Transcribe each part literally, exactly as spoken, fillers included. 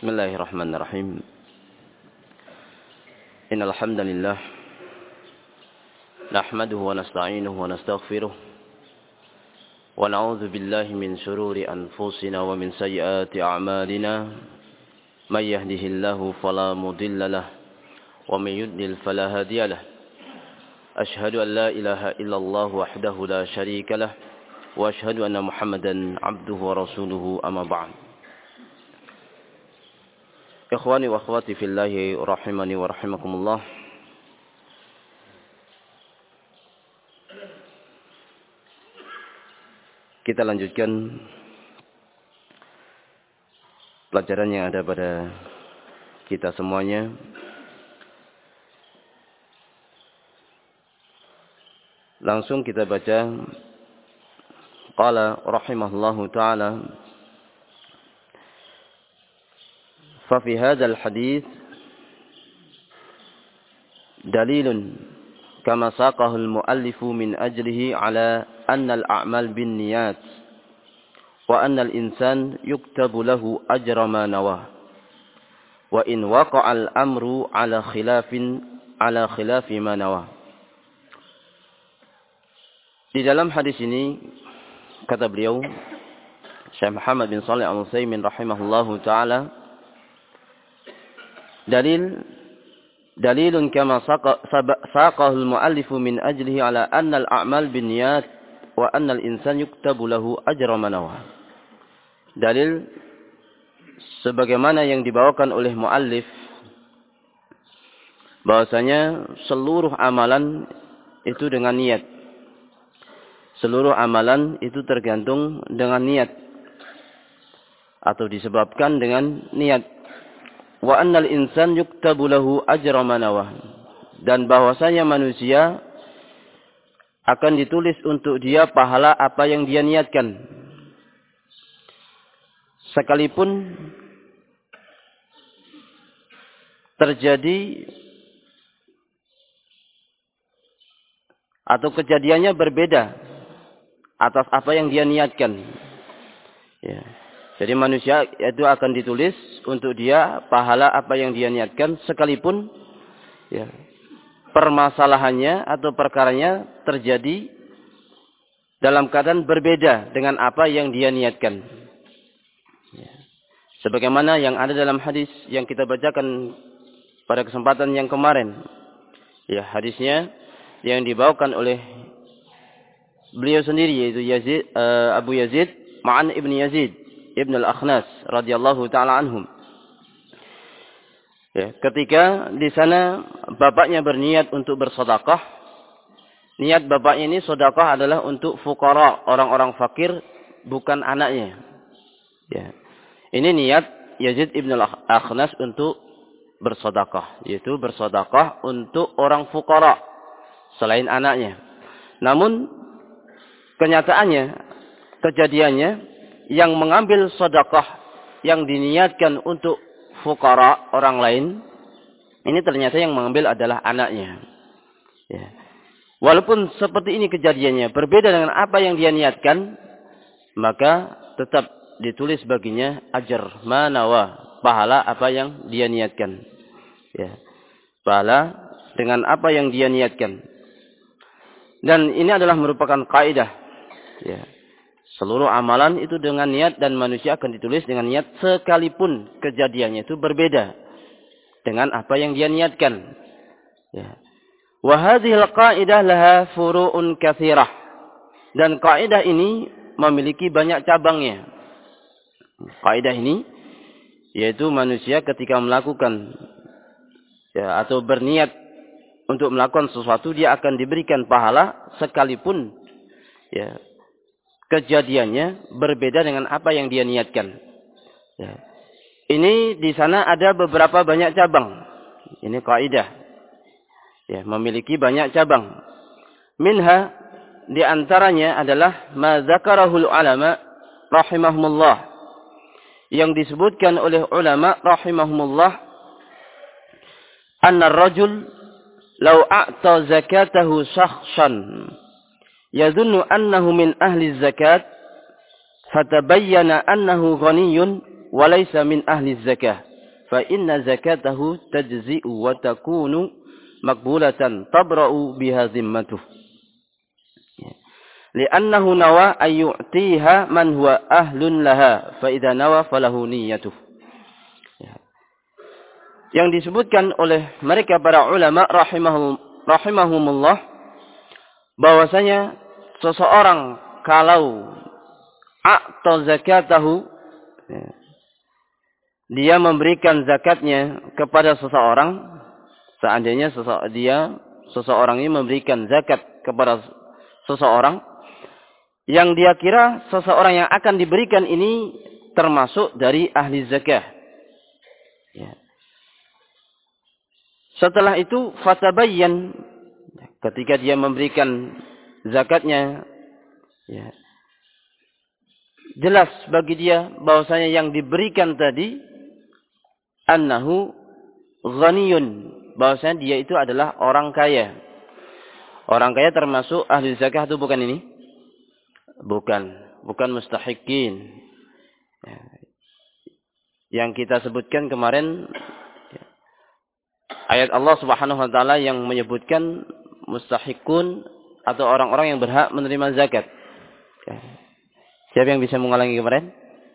Bismillahirrahmanirrahim. Innal hamdalillah nahmaduhu wa nasta'inuhu wa nastaghfiruh wa na'udzu billahi min shururi anfusina wa min sayyiati a'malina. May yahdihillahu fala mudilla lahu wa may yudlil fala hadiya lahu. Ashhadu an la ilaha illallah wahdahu la syarika lahu wa ashhadu anna Muhammadan 'abduhu wa rasuluhu amma ba'd. Ikhwani wa akhwati fillahi rahimani wa rahimakumullah. Kita lanjutkan pelajaran yang ada pada kita semuanya. Langsung kita baca. Qala rahimahullahu ta'ala. ففي هذا الحديث دليل كما ساقه المؤلف من أجله على أن الأعمال بالنيات وأن الإنسان يكتب له أجر ما نواه وإن وقع الأمر على خلاف على خلاف ما نواه. Di dalam hadis ini kata beliau Syekh Muhammad bin Shalih Al-Utsaimin rahimahullahu taala, dalil dalilun kama saqahu al-muallifu min ajlihi ala anna al-a'mal binniyat wa anna al-insan yuktabu lahu ajra ma nawa. Dalil sebagaimana yang dibawakan oleh muallif bahwasanya seluruh amalan itu dengan niat. Seluruh amalan itu tergantung dengan niat atau disebabkan dengan niat. Wa annal insan yuktabu lahu ajra ma nawah, dan bahwasanya manusia akan ditulis untuk dia pahala apa yang dia niatkan, sekalipun terjadi atau kejadiannya berbeda atas apa yang dia niatkan. Ya. Jadi manusia itu akan ditulis untuk dia pahala apa yang dia niatkan, sekalipun ya, permasalahannya atau perkaranya terjadi dalam keadaan berbeda dengan apa yang dia niatkan. Ya. Sebagaimana yang ada dalam hadis yang kita bacakan pada kesempatan yang kemarin. Ya, hadisnya yang dibawakan oleh beliau sendiri, yaitu Yazid, uh, Abu Yazid Ma'an ibn Yazid Ibn al-Akhnas radhiyallahu ta'ala anhum. Ya, ketika di sana bapaknya berniat untuk bersedekah, niat bapaknya ini sedekah adalah untuk fuqara, orang-orang fakir, bukan anaknya. Ya. Ini niat Yazid Ibn al-Akhnas untuk bersedekah, yaitu bersedekah untuk orang fuqara selain anaknya. Namun kenyataannya, kejadiannya, yang mengambil sedekah yang diniatkan untuk fuqara orang lain, ini ternyata yang mengambil adalah anaknya. Ya. Walaupun seperti ini kejadiannya, berbeda dengan apa yang dia niatkan, maka tetap ditulis baginya ajar manawa, pahala apa yang dia niatkan. Ya. Pahala dengan apa yang dia niatkan. Dan ini adalah merupakan kaidah. Ya. Seluruh amalan itu dengan niat, dan manusia akan ditulis dengan niat sekalipun kejadiannya itu berbeda dengan apa yang dia niatkan. Ya. Wa hadhil qaidah laha furu'un katsirah. Dan kaidah ini memiliki banyak cabangnya. Kaidah ini yaitu manusia ketika melakukan ya, atau berniat untuk melakukan sesuatu, dia akan diberikan pahala sekalipun ya, kejadiannya berbeda dengan apa yang dia niatkan. Ya. Ini di sana ada beberapa banyak cabang. Ini kaidah. Ya, memiliki banyak cabang. Minha, di antaranya adalah ma dzakarahul ulama rahimahumullah. Yang disebutkan oleh ulama rahimahumullah, anna ar-rajul law a'ta zakatahu shakhsan yadhunnu annahu min ahli zakat fatabayyana annahu ghaniyun wa laysa min ahli zakah fa inna zakatahu tajzi'u wa takunu maqbulatan tabra'u biha zimmatuh. Li'annahu nawa ayyu'tiha man huwa ahlun laha fa idza nawa falahu niyyatuh. Yang disebutkan oleh mereka para ulama rahimahum rahimahumullah bahwasanya seseorang kalau a'ta zakatahu, dia memberikan zakatnya kepada seseorang, seandainya sese- dia seseorang ini memberikan zakat kepada seseorang yang dia kira seseorang yang akan diberikan ini termasuk dari ahli zakah. Ya. Setelah itu fatabayyan, ketika dia memberikan zakatnya, ya, jelas bagi dia bahwasanya yang diberikan tadi annahu ghaniyun, bahwasanya dia itu adalah orang kaya. Orang kaya termasuk ahli zakah itu bukan ini? Bukan, bukan mustahiqin. Ya. Yang kita sebutkan kemarin ya, ayat Allah Subhanahu wa taala yang menyebutkan mustahiqun atau orang-orang yang berhak menerima zakat. Ya. Siapa yang bisa mengulangi kemarin?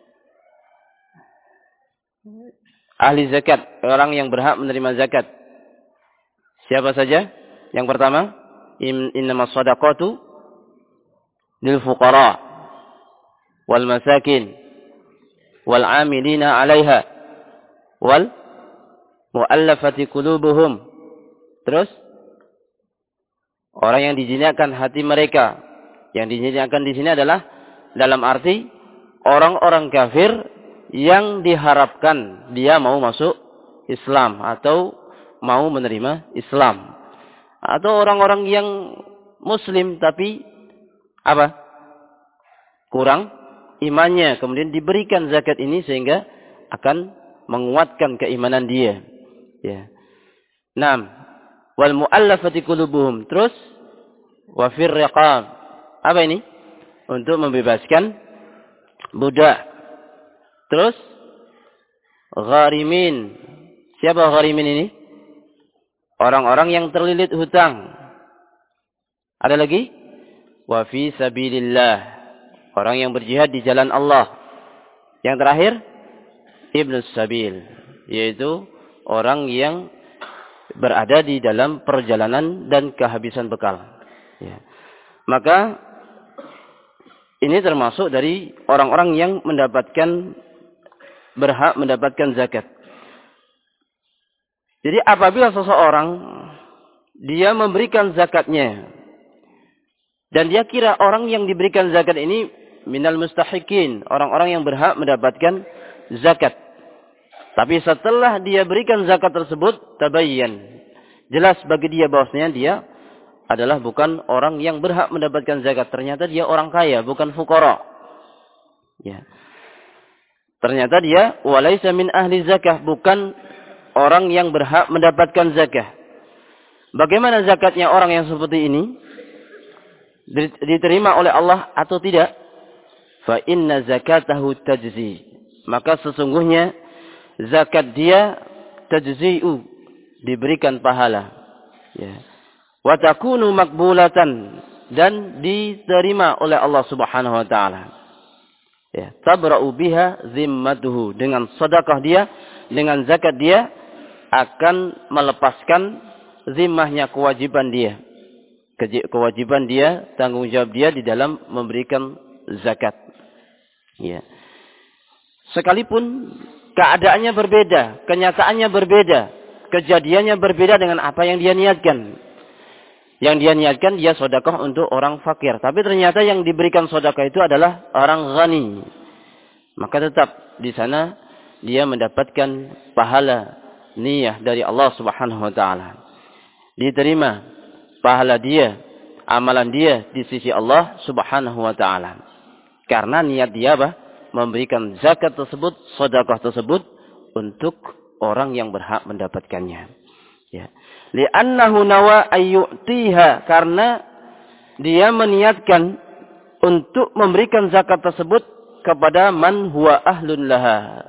Ahli zakat, orang yang berhak menerima zakat. Siapa saja? Yang pertama, innamas shadaqatu lil fuqara wal masakin wal 'amilina 'alaiha wal mu'allafati qulubuhum. Terus orang yang dijinakan hati mereka. Yang dijinakan di sini adalah dalam arti orang-orang kafir yang diharapkan dia mau masuk Islam atau mau menerima Islam, atau orang-orang yang Muslim tapi apa? Kurang imannya, kemudian diberikan zakat ini sehingga akan menguatkan keimanan dia. Ya. Naam. Wal mu'allafati qulubuhum. Terus wa fir riqab. Apa ini? Untuk membebaskan budak. Terus gharimin. Siapa gharimin ini? Orang-orang yang terlilit hutang. Ada lagi? Wa fi sabilillah. Orang yang berjihad di jalan Allah. Yang terakhir, ibnus sabil, yaitu orang yang berada di dalam perjalanan dan kehabisan bekal. Ya. Maka ini termasuk dari orang-orang yang mendapatkan berhak mendapatkan zakat. Jadi apabila seseorang dia memberikan zakatnya dan dia kira orang yang diberikan zakat ini minal mustahiqin, orang-orang yang berhak mendapatkan zakat. Tapi setelah dia berikan zakat tersebut, tabayyan, jelas bagi dia bahwasanya dia adalah bukan orang yang berhak mendapatkan zakat. Ternyata dia orang kaya, bukan fuqara. Ya. Ternyata dia walaysa min ahli zakah, bukan orang yang berhak mendapatkan zakah. Bagaimana zakatnya orang yang seperti ini? Diterima oleh Allah atau tidak? Fa inna zakatahu tajzi. Maka sesungguhnya zakat dia tajzi'u, diberikan pahala. Ya. Wa takunu maqbulatan, dan diterima oleh Allah Subhanahu wa taala. Ya, tabra'u biha zimmatuhu, dengan sedekah dia, dengan zakat dia akan melepaskan zimmahnya, kewajiban dia. Kewajiban dia, tanggung jawab dia di dalam memberikan zakat. Ya. Sekalipun keadaannya berbeda, kenyataannya berbeda, kejadiannya berbeda dengan apa yang dia niatkan. Yang dia niatkan dia sedekah untuk orang fakir, tapi ternyata yang diberikan sedekah itu adalah orang ghani. Maka tetap di sana dia mendapatkan pahala niyah dari Allah Subhanahu wa taala. Diterima pahala dia, amalan dia di sisi Allah Subhanahu wa taala. Karena niat dia apa? Memberikan zakat tersebut, sedekah tersebut untuk orang yang berhak mendapatkannya. Ya. Li'annahu nawa ayyu'tiha, karena dia meniatkan untuk memberikan zakat tersebut kepada man huwa ahlun laha,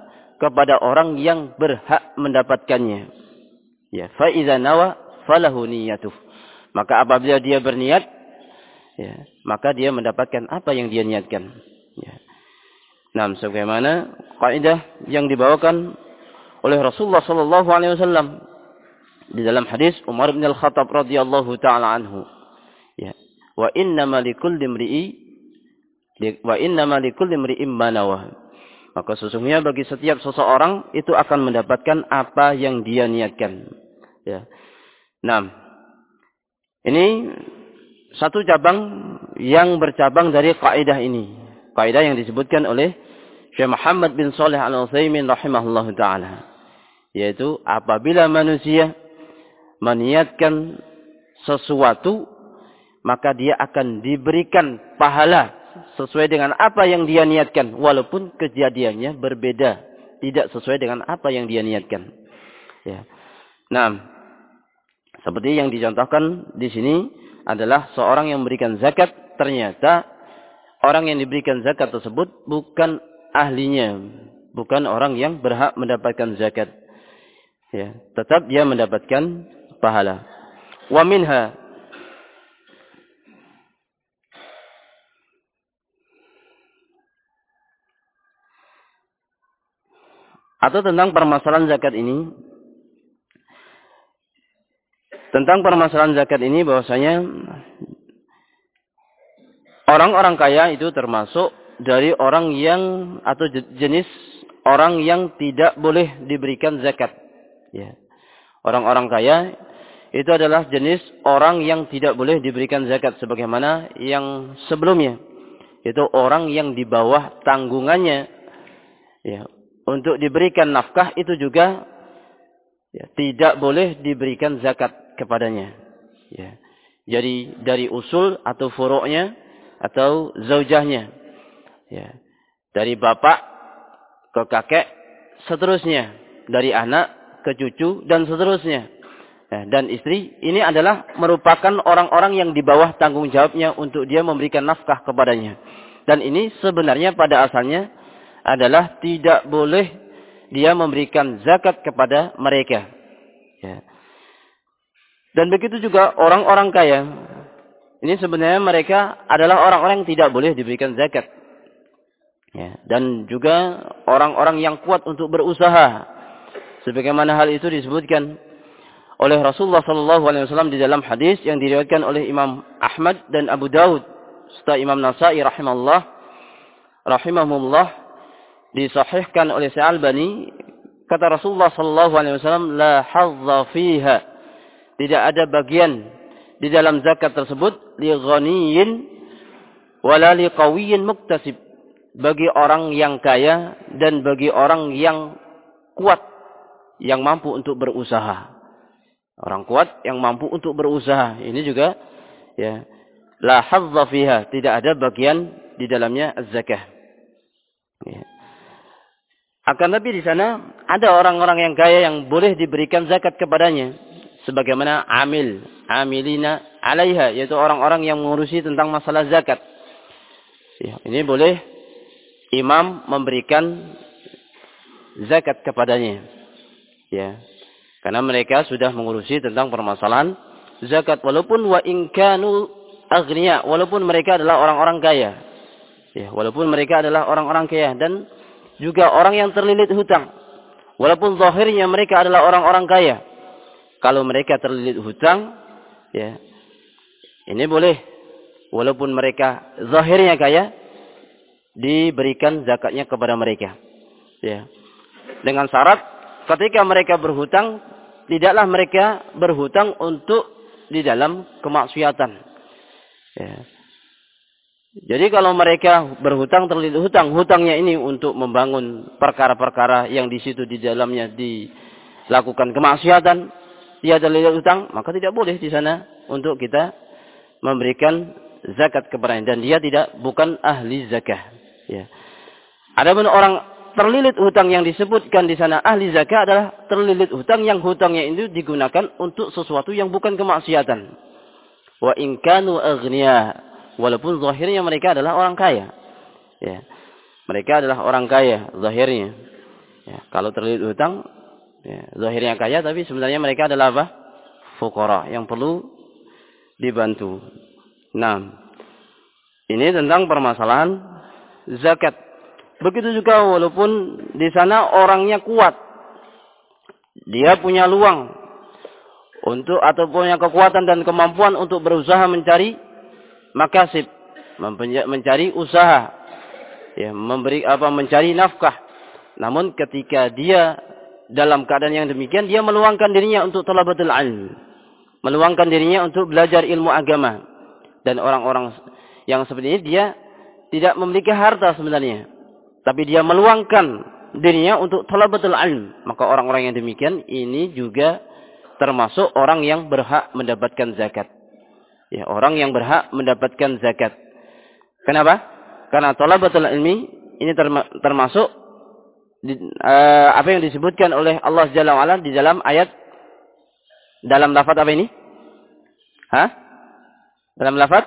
kepada orang yang berhak mendapatkannya. Ya, fa idza nawa falahu niyyatuh. Maka apabila dia berniat, ya, maka dia mendapatkan apa yang dia niatkan. Ya. Nah, sebagaimana kaidah yang dibawakan oleh Rasulullah sallallahu alaihi wasallam di dalam hadis Umar bin Al-Khattab radhiyallahu taala anhu. Ya. Wa innama likulli imri'i wa innama likulli imri'in ma nawa. Maka sesungguhnya bagi setiap seseorang itu akan mendapatkan apa yang dia niatkan. Ya. Nah, ini satu cabang yang bercabang dari kaidah ini. Kaidah yang disebutkan oleh Syekh Muhammad bin Shalih Al-Utsaimin rahimahullahu taala, yaitu apabila manusia meniatkan sesuatu, maka dia akan diberikan pahala sesuai dengan apa yang dia niatkan, walaupun kejadiannya berbeda, tidak sesuai dengan apa yang dia niatkan. Ya. Nah, seperti yang dicontohkan di sini adalah seorang yang memberikan zakat, ternyata orang yang diberikan zakat tersebut bukan ahlinya, bukan orang yang berhak mendapatkan zakat. Ya, tetap dia mendapatkan pahala. Wa minha, atau tentang permasalahan zakat ini, tentang permasalahan zakat ini bahwasanya orang-orang kaya itu termasuk dari orang yang atau jenis orang yang tidak boleh diberikan zakat. Ya. Orang-orang kaya itu adalah jenis orang yang tidak boleh diberikan zakat sebagaimana yang sebelumnya. Itu orang yang di bawah tanggungannya, ya, untuk diberikan nafkah itu juga, ya, tidak boleh diberikan zakat kepadanya. Ya. Jadi dari usul atau furuknya atau zaujahnya, ya, dari bapak ke kakek, seterusnya, dari anak ke cucu dan seterusnya, ya, dan istri, ini adalah merupakan orang-orang yang di bawah tanggung jawabnya untuk dia memberikan nafkah kepadanya. Dan ini sebenarnya pada asalnya adalah tidak boleh dia memberikan zakat kepada mereka. Ya. Dan begitu juga orang-orang kaya. Ini sebenarnya mereka adalah orang-orang yang tidak boleh diberikan zakat. Ya. Dan juga orang-orang yang kuat untuk berusaha. Sebagaimana hal itu disebutkan oleh Rasulullah sallallahu alaihi wasallam di dalam hadis yang diriwayatkan oleh Imam Ahmad dan Abu Daud serta Imam Nasa'i rahimahullah rahimahumullah, disahihkan oleh Syekh Albani, kata Rasulullah sallallahu alaihi wasallam, la hazza fiha, tidak ada bagian di dalam zakat tersebut li ghaniyin wala li qawiyyin muktasib, bagi orang yang kaya dan bagi orang yang kuat yang mampu untuk berusaha. Orang kuat yang mampu untuk berusaha, ini juga, ya, la hazza fiha, tidak ada bagian di dalamnya az-zakah. Ya. Akan tapi di sana ada orang-orang yang kaya yang boleh diberikan zakat kepadanya, sebagaimana amil, amilina alaiha, yaitu orang-orang yang mengurusi tentang masalah zakat. Ya, ini boleh imam memberikan zakat kepadanya. Ya. Karena mereka sudah mengurusi tentang permasalahan zakat, walaupun wa in kanu aghniya, walaupun mereka adalah orang-orang kaya. Ya, walaupun mereka adalah orang-orang kaya dan juga orang yang terlilit hutang. Walaupun zahirnya mereka adalah orang-orang kaya. Kalau mereka terlilit hutang, ya, ini boleh. Walaupun mereka zahirnya kaya, diberikan zakatnya kepada mereka. Ya. Dengan syarat ketika mereka berhutang, tidaklah mereka berhutang untuk di dalam kemaksiatan. Ya. Jadi kalau mereka berhutang terlilit hutang, hutangnya ini untuk membangun perkara-perkara yang di situ di dalamnya dilakukan kemaksiatan, dia terlilit hutang, maka tidak boleh di sana untuk kita memberikan zakat kepadanya, dan dia tidak bukan ahli zakah. Ya. Adapun orang terlilit hutang yang disebutkan di sana ahli zakah adalah terlilit hutang yang hutangnya itu digunakan untuk sesuatu yang bukan kemaksiatan. Wa in kanu aghniya, walaupun zahirnya mereka adalah orang kaya. Ya. Mereka adalah orang kaya zahirnya. Ya, kalau terlilit hutang, ya, zahirnya kaya tapi sebenarnya mereka adalah apa? Fuqara yang perlu dibantu. Nah, ini tentang permasalahan zakat. Begitu juga walaupun di sana orangnya kuat, dia punya luang untuk atau punya kekuatan dan kemampuan untuk berusaha mencari makasib, mencari usaha, ya, memberi apa mencari nafkah. Namun ketika dia dalam keadaan yang demikian, dia meluangkan dirinya untuk talabatul ilm, meluangkan dirinya untuk belajar ilmu agama. Dan orang-orang yang seperti ini dia tidak memiliki harta sebenarnya, tapi dia meluangkan dirinya untuk talabatul ilm. Maka orang-orang yang demikian ini juga termasuk orang yang berhak mendapatkan zakat. Ya, orang yang berhak mendapatkan zakat. Kenapa? Karena talabatul ilmi ini termasuk di, uh, apa yang disebutkan oleh Allah Jalla wa Ala di dalam ayat, dalam lafaz apa ini? Hah? Dalam lafaz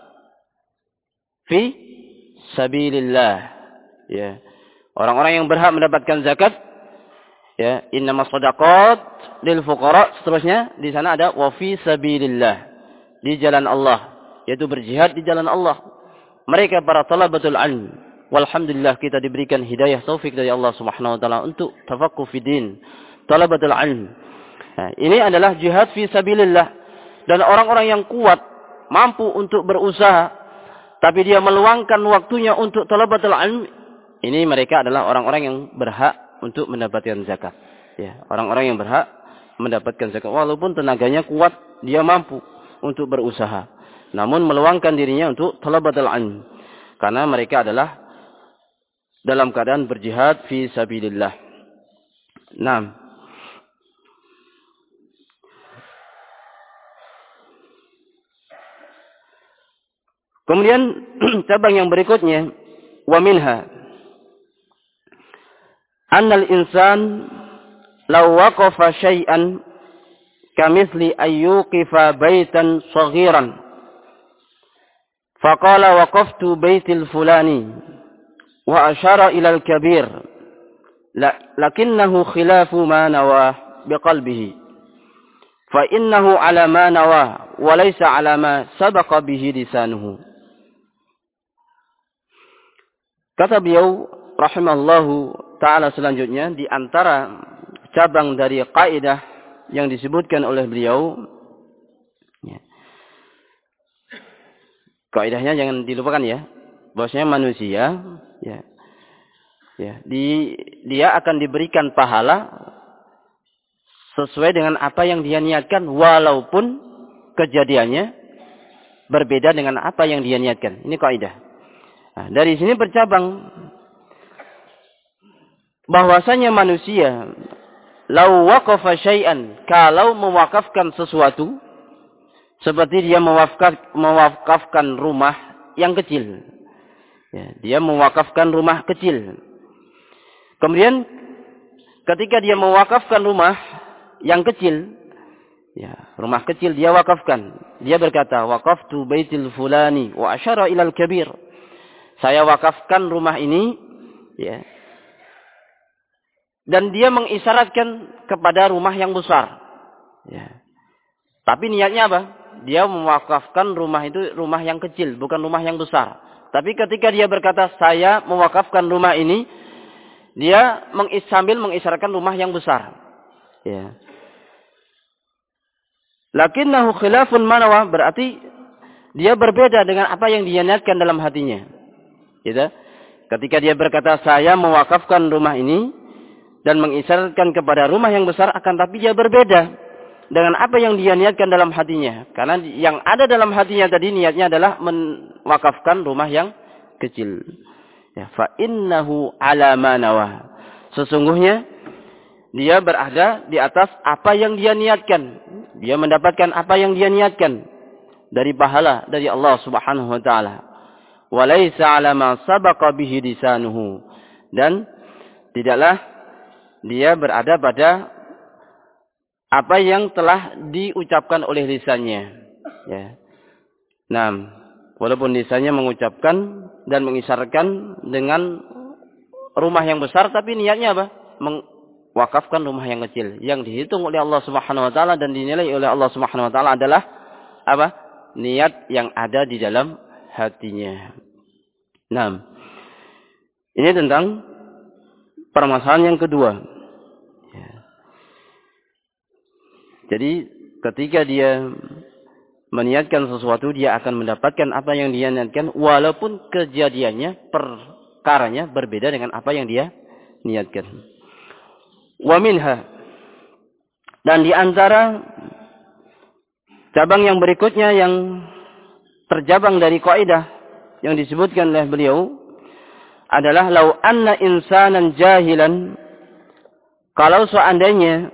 fi sabilillah. Ya. Orang-orang yang berhak mendapatkan zakat, ya, innamas shadaqat lil fuqara, seterusnya di sana ada wa fi sabilillah, di jalan Allah, yaitu berjihad di jalan Allah. Mereka para talabatul ilm. Walhamdulillah kita diberikan hidayah taufik dari Allah Subhanahu wa taala untuk tafaqquh fi din, talabatul ilm. Nah, ini adalah jihad fi sabilillah. Dan orang-orang yang kuat mampu untuk berusaha tapi dia meluangkan waktunya untuk talabatul ilm, ini mereka adalah orang-orang yang berhak untuk mendapatkan zakat. Ya, orang-orang yang berhak mendapatkan zakat walaupun tenaganya kuat, dia mampu untuk berusaha. Namun meluangkan dirinya untuk talabatul ilm karena mereka adalah dalam keadaan berjihad fi sabilillah. Naam. Kemudian cabang yang berikutnya, wa minha annal insan law waqafa syai'an kamithli ayyuqifa baitan saghiran faqala waqaftu baitil fulani wa asyara ila al-kabir lakinnahu khilafu ma nawa biqalbihi fa innahu ala ma nawa wa laysa ala ma sabaqa bihi lisanuhu. Kata beliau rahimallahu taala selanjutnya, di antara cabang dari kaidah yang disebutkan oleh beliau, ya, kaidahnya jangan dilupakan ya, bahwasanya manusia, ya, ya, di, dia akan diberikan pahala sesuai dengan apa yang dia niatkan, walaupun kejadiannya berbeda dengan apa yang dia niatkan. Ini kaidah. Nah, dari sini bercabang bahwasanya manusia lau waqafa syai'an, kalau mewakafkan sesuatu, seperti dia mewakaf, mewakafkan rumah yang kecil. Ya, dia mewakafkan rumah kecil. Kemudian ketika dia mewakafkan rumah yang kecil, ya, rumah kecil dia wakafkan. Dia berkata, waqaftu baitil fulani wa asyara ilal kabir. Saya wakafkan rumah ini, ya. Dan dia mengisyaratkan kepada rumah yang besar. Ya. Tapi niatnya apa? Dia mewakafkan rumah itu rumah yang kecil, bukan rumah yang besar. Tapi ketika dia berkata, saya mewakafkan rumah ini, dia mengis, sambil mengisyaratkan rumah yang besar. Ya. Lakinnahu khilafun manawa, berarti dia berbeda dengan apa yang dia niatkan dalam hatinya. Gitu. Ketika dia berkata, saya mewakafkan rumah ini dan mengisyaratkan kepada rumah yang besar, akan tapi dia berbeda dengan apa yang dia niatkan dalam hatinya. Karena yang ada dalam hatinya tadi niatnya adalah mewakafkan rumah yang kecil. Ya, fa innahu ala ma nawa. Sesungguhnya dia berada di atas apa yang dia niatkan. Dia mendapatkan apa yang dia niatkan dari pahala dari Allah Subhanahu wa taala. Wa laisa ala ma sabaqa bihi lisanuhu. Dan tidaklah dia berada pada apa yang telah diucapkan oleh lisannya. Ya. Nah, walaupun lisannya mengucapkan dan mengisyaratkan dengan rumah yang besar, tapi niatnya apa? mewakafkan rumah yang kecil. Yang dihitung oleh Allah Subhanahu wa taala dan dinilai oleh Allah Subhanahu wa taala adalah apa? Niat yang ada di dalam hatinya. Nah, ini tentang permasalahan yang kedua. Ya. Jadi ketika dia meniatkan sesuatu, dia akan mendapatkan apa yang dia niatkan, walaupun kejadiannya, perkaranya berbeda dengan apa yang dia niatkan. Wa minha, dan di antara cabang yang berikutnya yang terjabang dari kaidah yang disebutkan oleh beliau adalah lau anna insanan jahilan, kalau seandainya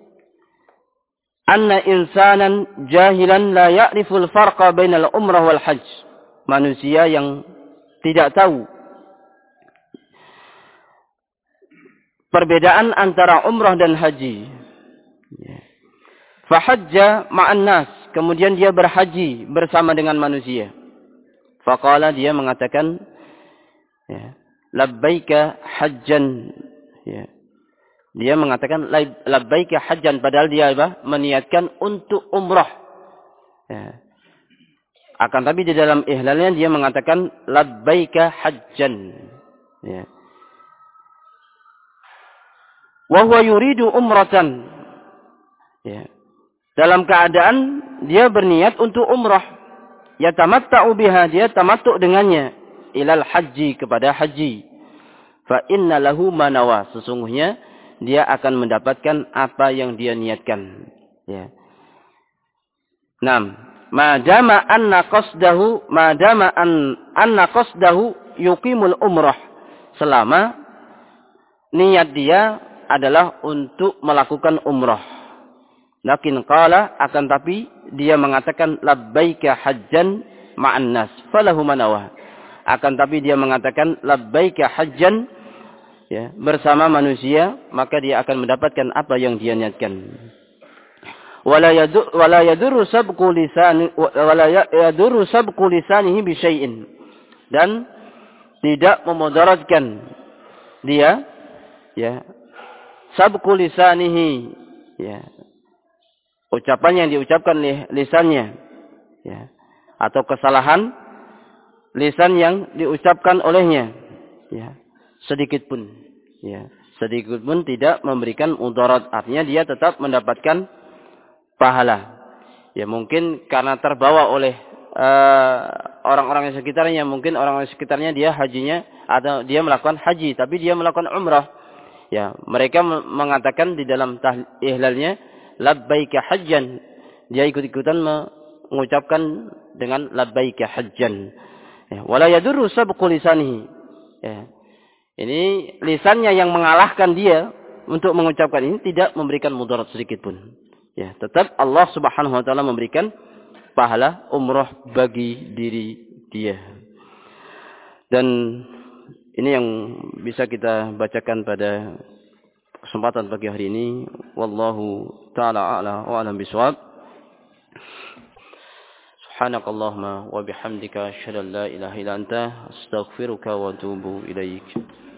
anna insanan jahilan la ya'riful farqa bainal umrah wal hajj, manusia yang tidak tahu perbedaan antara umrah dan haji. Fa hajja ma'an nas, kemudian dia berhaji bersama dengan manusia. Faqala, dia mengatakan ya, labbaika hajjan, ya. Dia mengatakan labbaika hajjan, padahal dia apa? Meniatkan untuk umrah. Ya. Akan tapi di dalam ihlalnya dia mengatakan labbaika hajjan. Ya. Wa huwa yuridu umratan. Ya. Dalam keadaan dia berniat untuk umrah. Yatamatta'u biha, dia tamattu' dengannya ilal haji, kepada haji. Fa inna lahu manawa, sesungguhnya dia akan mendapatkan apa yang dia niatkan. Ya. Naam, madama anna qasdahu, madama an anna qasdahu yuqimul umrah, selama niat dia adalah untuk melakukan umrah. Lakin qala, akan tapi dia mengatakan labbaika hajjan ma'an nas, falahu manawa. Akan tapi dia mengatakan labbaika hajjan, ya, bersama manusia, maka dia akan mendapatkan apa yang dia niatkan. Wala yadur wala yadurru sabqu lisani wala yadurru sabqu lisanihi bi syai'in, dan tidak memudaratkan dia, ya, sabqu lisanihi, ya, ucapan yang diucapkan lisannya, ya, atau kesalahan lisan yang diucapkan olehnya, ya, sedikit pun, ya, sedikit pun tidak memberikan mudarat, artinya dia tetap mendapatkan pahala. Ya, mungkin karena terbawa oleh uh, orang-orang yang sekitarnya, mungkin orang-orang sekitarnya dia hajinya atau dia melakukan haji tapi dia melakukan umrah. Ya, mereka mengatakan di dalam ihlalnya labbaika hajjan, dia ikut-ikutan mengucapkan dengan labbaika hajjan. Ya, wala yadurru sabqu lisanihi. Ya. Ini lisannya yang mengalahkan dia untuk mengucapkan ini, tidak memberikan mudarat sedikit pun. Ya, tetap Allah Subhanahu wa taala memberikan pahala umrah bagi diri dia. Dan ini yang bisa kita bacakan pada kesempatan pagi hari ini. Wallahu ta'ala a'la wa a'lam bishawab. Subhanakallahumma wa bihamdika asyhadu an la ilaha illa anta astaghfiruka wa atubu ilaik.